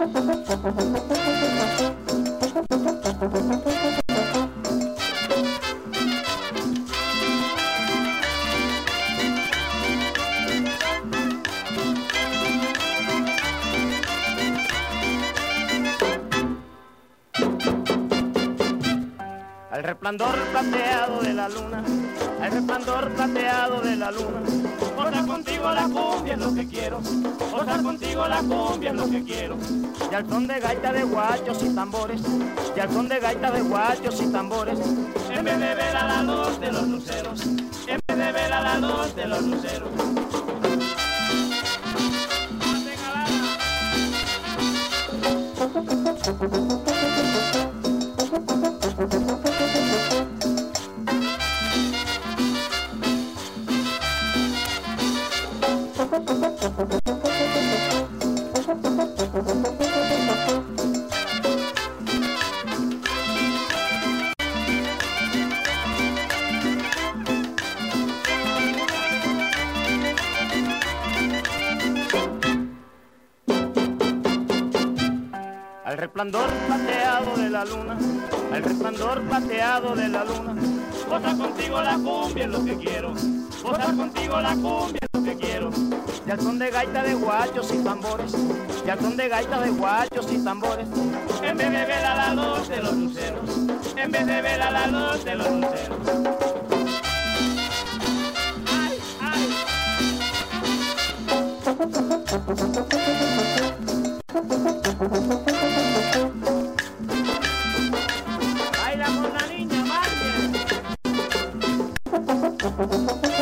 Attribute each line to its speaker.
Speaker 1: Al resplandor plateado de la luna, al resplandor plateado de la luna. Gozar contigo la cumbia es lo que quiero, gozar contigo la cumbia es lo que quiero. Y al son de gaita de guachos y tambores, y al son de gaita de guachos y tambores. En vez de ver a la luz de los luceros, en vez de ver a la luz de los luceros. Al resplandor plateado de la luna, al resplandor plateado de la luna. Gozar contigo la cumbia es lo que quiero, gozar contigo la cumbia es lo que quiero. Y al son de gaita de guachos y tambores, y al son de gaita de guachos y tambores. En vez de ver a la luz de los luceros, en vez de ver a la luz de los luceros. ¡Ay, ay! Baila con la niña, Marcia.